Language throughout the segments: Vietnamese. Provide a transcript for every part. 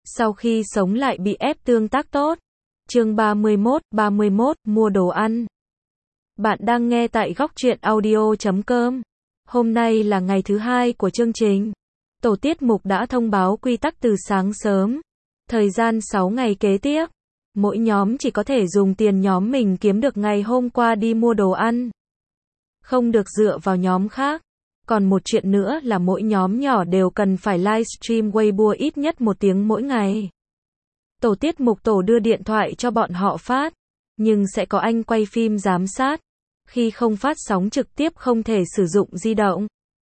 Sau khi sống lại bị ép tương tác tốt. Chương 31, mua đồ ăn. Bạn đang nghe tại Góc Truyện Audio.com. Hôm nay là ngày thứ 2 của chương trình. Tổ tiết mục đã thông báo quy tắc từ sáng sớm. Thời gian 6 ngày kế tiếp. Mỗi nhóm chỉ có thể dùng tiền nhóm mình kiếm được ngày hôm qua đi mua đồ ăn. Không được dựa vào nhóm khác. Còn một chuyện nữa là mỗi nhóm nhỏ đều cần phải livestream Weibo ít nhất 1 tiếng mỗi ngày. Tổ tiết mục tổ đưa điện thoại cho bọn họ phát, nhưng sẽ có anh quay phim giám sát. Khi không phát sóng trực tiếp không thể sử dụng di động.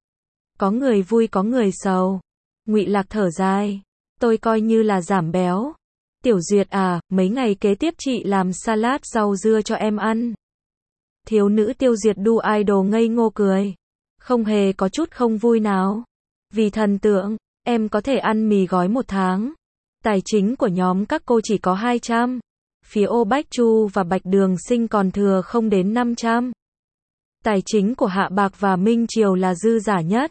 Có người vui có người sầu. Ngụy Lạc thở dài. Tôi coi như là giảm béo. Tiểu Duyệt à, mấy ngày kế tiếp chị làm salad rau dưa cho em ăn. Thiếu nữ Tiêu Duyệt đu idol ngây ngô cười. Không hề có chút không vui nào. Vì thần tượng, em có thể ăn mì gói 1 tháng. Tài chính của nhóm các cô chỉ có 200. Phía Ô Bách Chu và Bạch Đường Sinh còn thừa không đến 500. Tài chính của Hạ Bạc và Minh Triều là dư giả nhất.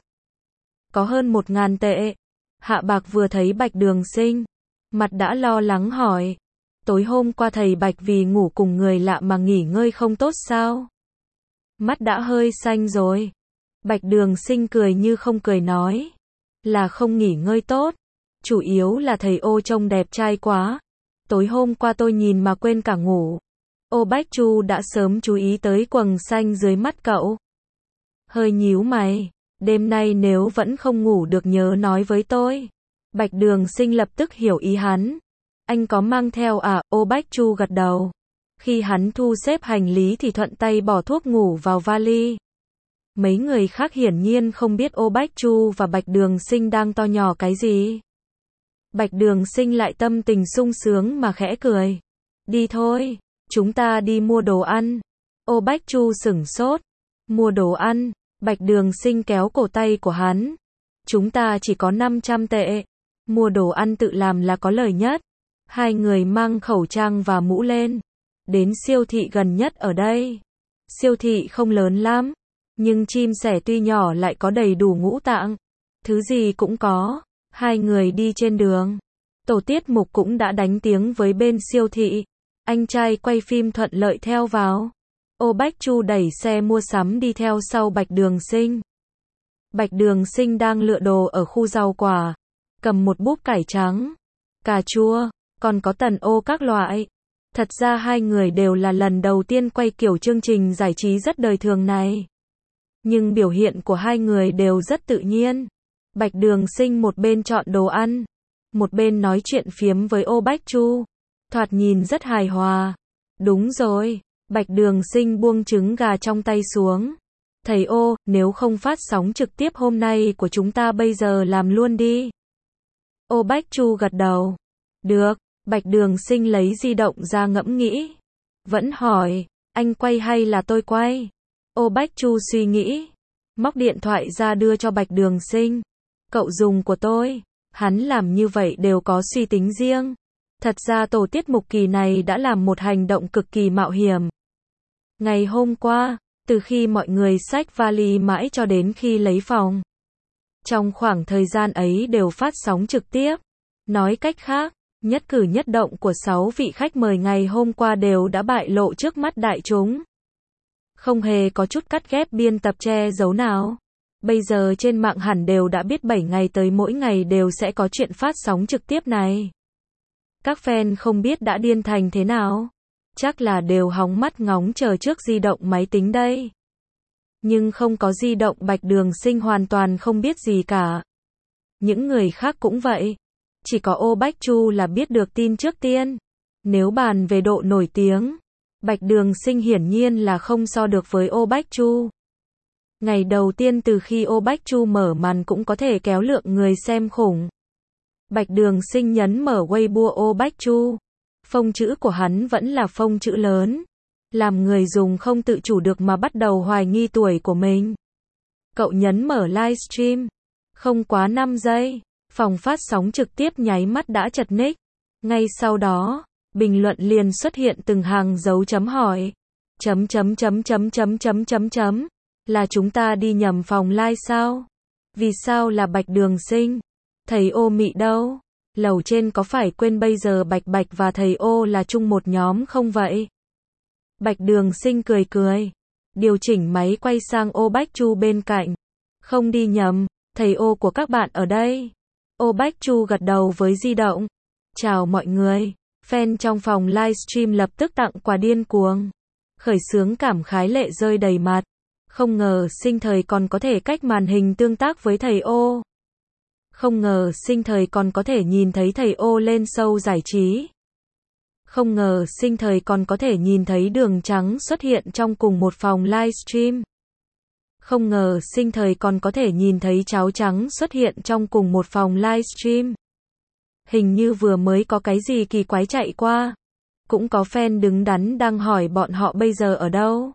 Có hơn 1.000 tệ. Hạ Bạc vừa thấy Bạch Đường Sinh, mặt đã lo lắng hỏi. Tối hôm qua thầy Bạch vì ngủ cùng người lạ mà nghỉ ngơi không tốt sao? Mắt đã hơi xanh rồi. Bạch Đường Sinh cười như không cười nói. Là không nghỉ ngơi tốt. Chủ yếu là thầy Ô trông đẹp trai quá. Tối hôm qua tôi nhìn mà quên cả ngủ. Ô Bách Chu đã sớm chú ý tới quầng xanh dưới mắt cậu. Hơi nhíu mày. Đêm nay nếu vẫn không ngủ được nhớ nói với tôi. Bạch Đường Sinh lập tức hiểu ý hắn. Anh có mang theo à? Ô Bách Chu gật đầu. Khi hắn thu xếp hành lý thì thuận tay bỏ thuốc ngủ vào vali. Mấy người khác hiển nhiên không biết Ô Bách Chu và Bạch Đường Sinh đang to nhỏ cái gì. Bạch Đường Sinh lại tâm tình sung sướng mà khẽ cười. Đi thôi, chúng ta đi mua đồ ăn. Ô Bách Chu sửng sốt. Mua đồ ăn, Bạch Đường Sinh kéo cổ tay của hắn. Chúng ta chỉ có 500 tệ. Mua đồ ăn tự làm là có lời nhất. Hai người mang khẩu trang và mũ lên. Đến siêu thị gần nhất ở đây. Siêu thị không lớn lắm. Nhưng chim sẻ tuy nhỏ lại có đầy đủ ngũ tạng. Thứ gì cũng có. Hai người đi trên đường. Tổ tiết mục cũng đã đánh tiếng với bên siêu thị. Anh trai quay phim thuận lợi theo vào. Ô Bách Chu đẩy xe mua sắm đi theo sau Bạch Đường Sinh. Bạch Đường Sinh đang lựa đồ ở khu rau quả. Cầm một búp cải trắng, cà chua, còn có tần ô các loại. Thật ra hai người đều là lần đầu tiên quay kiểu chương trình giải trí rất đời thường này. Nhưng biểu hiện của hai người đều rất tự nhiên. Bạch Đường Sinh một bên chọn đồ ăn, một bên nói chuyện phiếm với Ô Bách Chu. Thoạt nhìn rất hài hòa. Đúng rồi, Bạch Đường Sinh buông trứng gà trong tay xuống. Thầy Ô, nếu không phát sóng trực tiếp hôm nay của chúng ta bây giờ làm luôn đi. Ô Bách Chu gật đầu. Được, Bạch Đường Sinh lấy di động ra ngẫm nghĩ. Vẫn hỏi, anh quay hay là tôi quay? Ô Bách Chu suy nghĩ. Móc điện thoại ra đưa cho Bạch Đường Sinh. Cậu dùng của tôi. Hắn làm như vậy đều có suy tính riêng. Thật ra tổ tiết mục kỳ này đã làm một hành động cực kỳ mạo hiểm. Ngày hôm qua, từ khi mọi người xách vali mãi cho đến khi lấy phòng. Trong khoảng thời gian ấy đều phát sóng trực tiếp. Nói cách khác, nhất cử nhất động của 6 vị khách mời ngày hôm qua đều đã bại lộ trước mắt đại chúng. Không hề có chút cắt ghép biên tập che giấu nào. Bây giờ trên mạng hẳn đều đã biết 7 ngày tới mỗi ngày đều sẽ có chuyện phát sóng trực tiếp này. Các fan không biết đã điên thành thế nào. Chắc là đều hóng mắt ngóng chờ trước di động máy tính đây. Nhưng không có di động Bạch Đường Sinh hoàn toàn không biết gì cả. Những người khác cũng vậy. Chỉ có Ô Bách Chu là biết được tin trước tiên. Nếu bàn về độ nổi tiếng, Bạch Đường Sinh hiển nhiên là không so được với Ô Bách Chu. Ngày đầu tiên từ khi Ô Bách Chu mở màn cũng có thể kéo lượng người xem khủng. Bạch Đường Sinh nhấn mở Weibo Ô Bách Chu. Phông chữ của hắn vẫn là phông chữ lớn. Làm người dùng không tự chủ được mà bắt đầu hoài nghi tuổi của mình. Cậu nhấn mở livestream. Không quá 5 giây. Phòng phát sóng trực tiếp nháy mắt đã chật ních. Ngay sau đó, bình luận liền xuất hiện từng hàng dấu chấm hỏi. Là chúng ta đi nhầm phòng live sao? Vì sao là Bạch Đường Sinh? Thầy Ô Mị đâu? Lầu trên có phải quên bây giờ Bạch Bạch và thầy ô là chung một nhóm không vậy? Bạch Đường Sinh cười cười. Điều chỉnh máy quay sang ô Bách Chu bên cạnh. Không đi nhầm, thầy ô của các bạn ở đây. Ô Bách Chu gật đầu với di động. Chào mọi người. Fan trong phòng livestream lập tức tặng quà điên cuồng. Khởi xướng cảm khái lệ rơi đầy mặt. Không ngờ sinh thời còn có thể cách màn hình tương tác với thầy ô. Không ngờ sinh thời còn có thể nhìn thấy thầy ô lên show giải trí. Không ngờ sinh thời còn có thể nhìn thấy Đường Trắng xuất hiện trong cùng một phòng livestream. Không ngờ sinh thời còn có thể nhìn thấy Cháo Trắng xuất hiện trong cùng một phòng livestream. Hình như vừa mới có cái gì kỳ quái chạy qua. Cũng có fan đứng đắn đang hỏi bọn họ bây giờ ở đâu.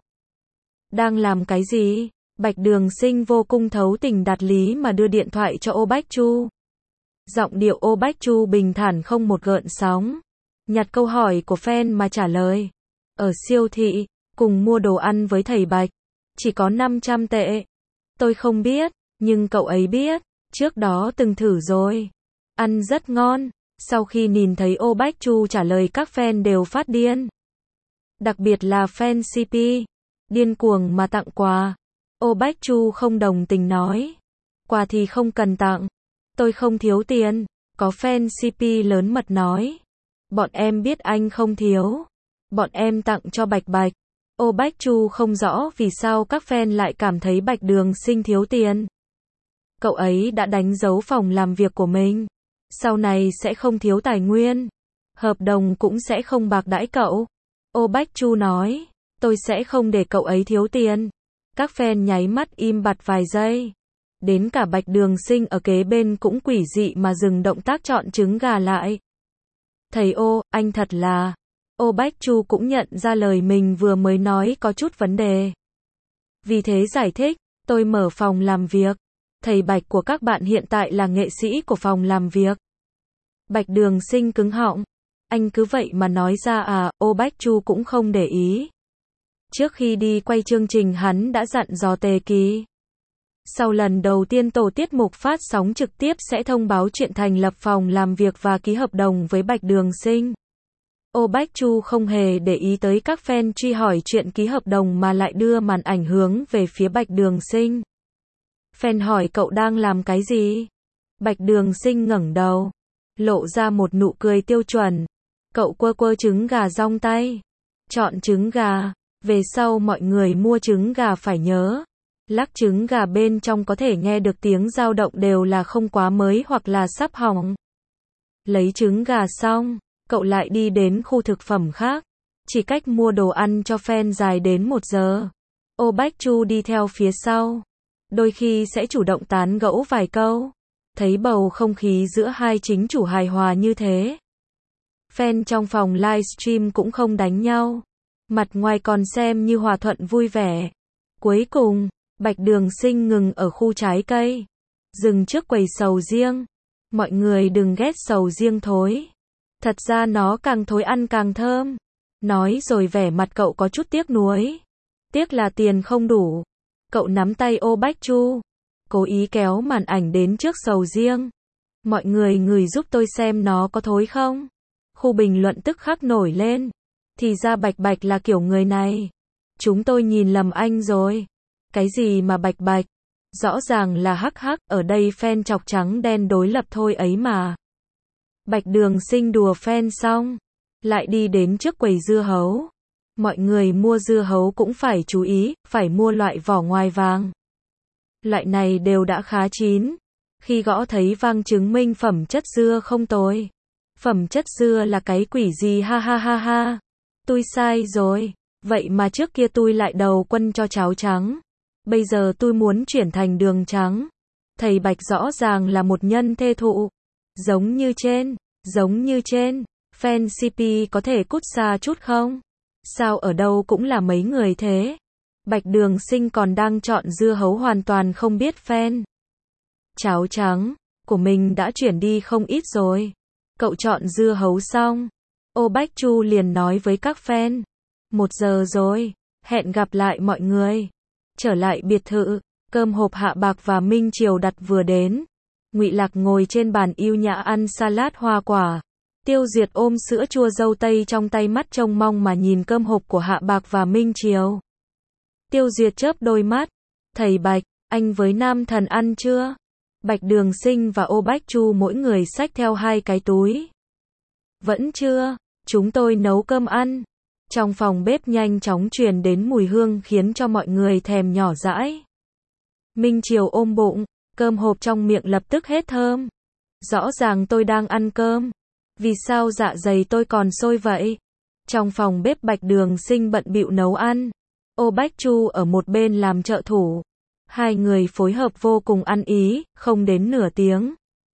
Đang làm cái gì? Bạch Đường Sinh vô cùng thấu tình đạt lý mà đưa điện thoại cho ô Bách Chu. Giọng điệu ô Bách Chu bình thản không một gợn sóng. Nhặt câu hỏi của fan mà trả lời. Ở siêu thị, cùng mua đồ ăn với thầy Bạch. Chỉ có 500 tệ. Tôi không biết, nhưng cậu ấy biết. Trước đó từng thử rồi. Ăn rất ngon. Sau khi nhìn thấy ô Bách Chu trả lời các fan đều phát điên. Đặc biệt là fan CP. Điên cuồng mà tặng quà. Ô Bách Chu không đồng tình nói. Quà thì không cần tặng. Tôi không thiếu tiền. Có fan CP lớn mật nói. Bọn em biết anh không thiếu. Bọn em tặng cho Bạch Bạch. Ô Bách Chu không rõ vì sao các fan lại cảm thấy Bạch Đường Sinh thiếu tiền. Cậu ấy đã đánh dấu phòng làm việc của mình. Sau này sẽ không thiếu tài nguyên. Hợp đồng cũng sẽ không bạc đãi cậu. Ô Bách Chu nói. Tôi sẽ không để cậu ấy thiếu tiền. Các fan nháy mắt im bặt vài giây. Đến cả Bạch Đường Sinh ở kế bên cũng quỷ dị mà dừng động tác chọn trứng gà lại. Thầy ô, anh thật là... Ô Bách Chu cũng nhận ra lời mình vừa mới nói có chút vấn đề. Vì thế giải thích, tôi mở phòng làm việc. Thầy Bạch của các bạn hiện tại là nghệ sĩ của phòng làm việc. Bạch Đường Sinh cứng họng. Anh cứ vậy mà nói ra à, ô Bách Chu cũng không để ý. Trước khi đi quay chương trình hắn đã dặn dò Tề Kỳ. Sau lần đầu tiên tổ tiết mục phát sóng trực tiếp sẽ thông báo chuyện thành lập phòng làm việc và ký hợp đồng với Bạch Đường Sinh. Ô Bách Chu không hề để ý tới các fan truy hỏi chuyện ký hợp đồng mà lại đưa màn ảnh hướng về phía Bạch Đường Sinh. Fan hỏi cậu đang làm cái gì? Bạch Đường Sinh ngẩng đầu, lộ ra một nụ cười tiêu chuẩn. Cậu quơ quơ trứng gà rong tay. Chọn trứng gà. Về sau mọi người mua trứng gà phải nhớ. Lắc trứng gà bên trong có thể nghe được tiếng dao động đều là không quá mới hoặc là sắp hỏng. Lấy trứng gà xong, cậu lại đi đến khu thực phẩm khác. Chỉ cách mua đồ ăn cho fan dài đến 1 giờ. Ô Bách Chu đi theo phía sau. Đôi khi sẽ chủ động tán gẫu vài câu. Thấy bầu không khí giữa hai chính chủ hài hòa như thế. Fan trong phòng livestream cũng không đánh nhau. Mặt ngoài còn xem như hòa thuận vui vẻ. Cuối cùng, Bạch Đường Sinh ngừng ở khu trái cây. Dừng trước quầy sầu riêng. Mọi người đừng ghét sầu riêng thối. Thật ra nó càng thối ăn càng thơm. Nói rồi vẻ mặt cậu có chút tiếc nuối. Tiếc là tiền không đủ. Cậu nắm tay ô Bách Chu. Cố ý kéo màn ảnh đến trước sầu riêng. Mọi người ngửi giúp tôi xem nó có thối không. Khu bình luận tức khắc nổi lên. Thì ra Bạch Bạch là kiểu người này. Chúng tôi nhìn lầm anh rồi. Cái gì mà Bạch Bạch? Rõ ràng là hắc hắc, ở đây fan chọc trắng đen đối lập thôi ấy mà. Bạch Đường Sinh đùa fan xong, lại đi đến trước quầy dưa hấu. Mọi người mua dưa hấu cũng phải chú ý, phải mua loại vỏ ngoài vàng. Loại này đều đã khá chín. Khi gõ thấy vang chứng minh phẩm chất dưa không tồi. Phẩm chất dưa là cái quỷ gì ha ha ha ha. Tôi sai rồi. Vậy mà trước kia tôi lại đầu quân cho cháo trắng. Bây giờ tôi muốn chuyển thành đường trắng. Thầy Bạch rõ ràng là một nhân thê thụ. Giống như trên. Fan CP có thể cút xa chút không? Sao ở đâu cũng là mấy người thế? Bạch Đường Sinh còn đang chọn dưa hấu hoàn toàn không biết fan. Cháo trắng của mình đã chuyển đi không ít rồi. Cậu chọn dưa hấu xong. Ô Bách Chu liền nói với các fan. 1 giờ rồi. Hẹn gặp lại mọi người. Trở lại biệt thự. Cơm hộp Hạ Bạc và Minh Triều đặt vừa đến. Ngụy Lạc ngồi trên bàn yêu nhã ăn salad hoa quả. Tiêu Duyệt ôm sữa chua dâu tây trong tay, mắt trông mong mà nhìn cơm hộp của Hạ Bạc và Minh Triều. Tiêu Duyệt chớp đôi mắt. Thầy Bạch, anh với Nam Thần ăn chưa? Bạch Đường Sinh và Ô Bách Chu mỗi người xách theo 2 cái túi. Vẫn chưa, chúng tôi nấu cơm ăn. Trong phòng bếp nhanh chóng truyền đến mùi hương khiến cho mọi người thèm nhỏ dãi. Minh Triều ôm bụng, cơm hộp trong miệng lập tức hết thơm. Rõ ràng tôi đang ăn cơm. Vì sao dạ dày tôi còn sôi vậy? Trong phòng bếp Bạch Đường Sinh bận bịu nấu ăn. Ô Bách Chu ở một bên làm trợ thủ. 2 người phối hợp vô cùng ăn ý, không đến nửa tiếng.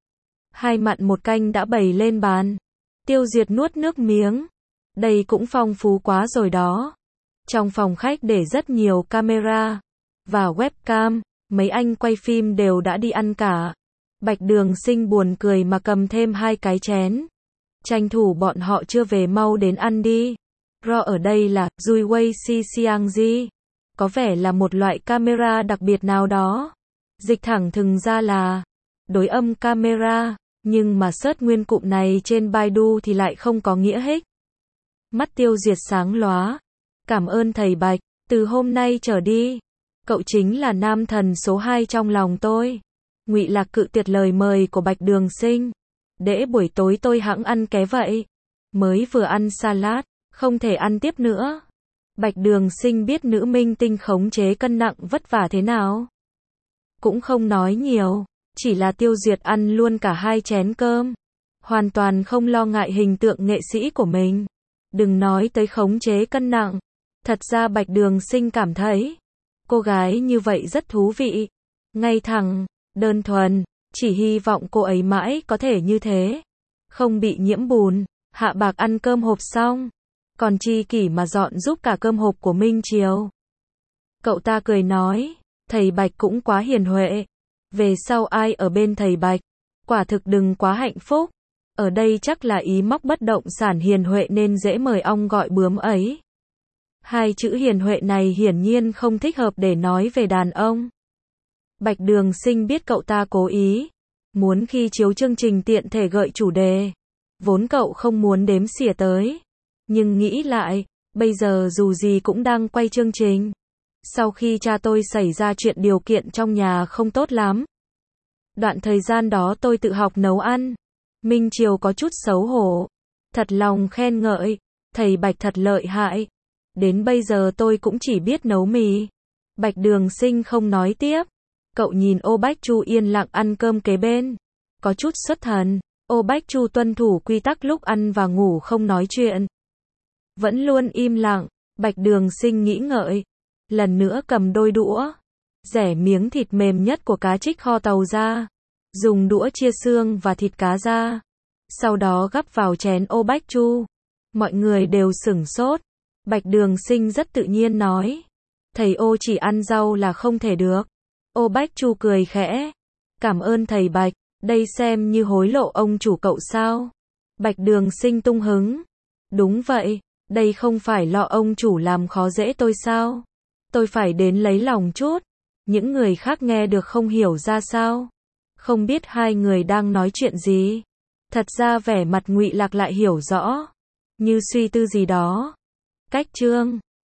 2 mặn 1 canh đã bày lên bàn. Tiêu Duyệt nuốt nước miếng. Đây cũng phong phú quá rồi đó. Trong phòng khách để rất nhiều camera và webcam, mấy anh quay phim đều đã đi ăn cả. Bạch Đường Sinh buồn cười mà cầm thêm 2 cái chén. Tranh thủ bọn họ chưa về mau đến ăn đi. Ro ở đây là Juiwei Si Xiangji. Có vẻ là một loại camera đặc biệt nào đó. Dịch thẳng thừng ra là đối âm camera, nhưng mà search nguyên cụm này trên Baidu thì lại không có nghĩa hích. Mắt Tiêu Duyệt sáng lóa. Cảm ơn thầy Bạch, từ hôm nay trở đi, cậu chính là nam thần số 2 trong lòng tôi. Ngụy Lạc cự tuyệt lời mời của Bạch Đường Sinh. Để buổi tối tôi hẵng ăn ké vậy. Mới vừa ăn salad, không thể ăn tiếp nữa. Bạch Đường Sinh biết nữ minh tinh khống chế cân nặng vất vả thế nào. Cũng không nói nhiều, chỉ là Tiêu Duyệt ăn luôn cả 2 chén cơm. Hoàn toàn không lo ngại hình tượng nghệ sĩ của mình. Đừng nói tới khống chế cân nặng. Thật ra Bạch Đường Sinh cảm thấy cô gái như vậy rất thú vị. Ngay thẳng, đơn thuần, chỉ hy vọng cô ấy mãi có thể như thế. Không bị nhiễm bùn. Hạ Bạc ăn cơm hộp xong, còn chi kỷ mà dọn giúp cả cơm hộp của Minh Triều. Cậu ta cười nói, thầy Bạch cũng quá hiền huệ. Về sau ai ở bên thầy Bạch, quả thực đừng quá hạnh phúc. Ở đây chắc là ý móc bất động sản hiền huệ nên dễ mời ong gọi bướm ấy. 2 chữ hiền huệ này hiển nhiên không thích hợp để nói về đàn ông. Bạch Đường Sinh biết cậu ta cố ý, muốn khi chiếu chương trình tiện thể gợi chủ đề. Vốn cậu không muốn đếm xỉa tới. Nhưng nghĩ lại, bây giờ dù gì cũng đang quay chương trình. Sau khi cha tôi xảy ra chuyện điều kiện trong nhà không tốt lắm. Đoạn thời gian đó tôi tự học nấu ăn. Minh Triều có chút xấu hổ. Thật lòng khen ngợi, thầy Bạch thật lợi hại. Đến bây giờ tôi cũng chỉ biết nấu mì. Bạch Đường Sinh không nói tiếp. Cậu nhìn Ô Bách Chu yên lặng ăn cơm kế bên. Có chút xuất thần. Ô Bách Chu tuân thủ quy tắc lúc ăn và ngủ không nói chuyện. Vẫn luôn im lặng. Bạch Đường Sinh nghĩ ngợi. Lần nữa cầm đôi đũa. Rẻ miếng thịt mềm nhất của cá trích kho tàu ra. Dùng đũa chia xương và thịt cá ra. Sau đó gắp vào chén Ô Bách Chu. Mọi người đều sửng sốt. Bạch Đường Sinh rất tự nhiên nói. Thầy Ô chỉ ăn rau là không thể được. Ô Bách Chu cười khẽ. Cảm ơn thầy Bạch. Đây xem như hối lộ ông chủ cậu sao? Bạch Đường Sinh tung hứng. Đúng vậy. Đây không phải lo ông chủ làm khó dễ tôi sao? Tôi phải đến lấy lòng chút. Những người khác nghe được không hiểu ra sao. Không biết 2 người đang nói chuyện gì. Thật ra vẻ mặt Ngụy Lạc lại hiểu rõ. Như suy tư gì đó. Cách chương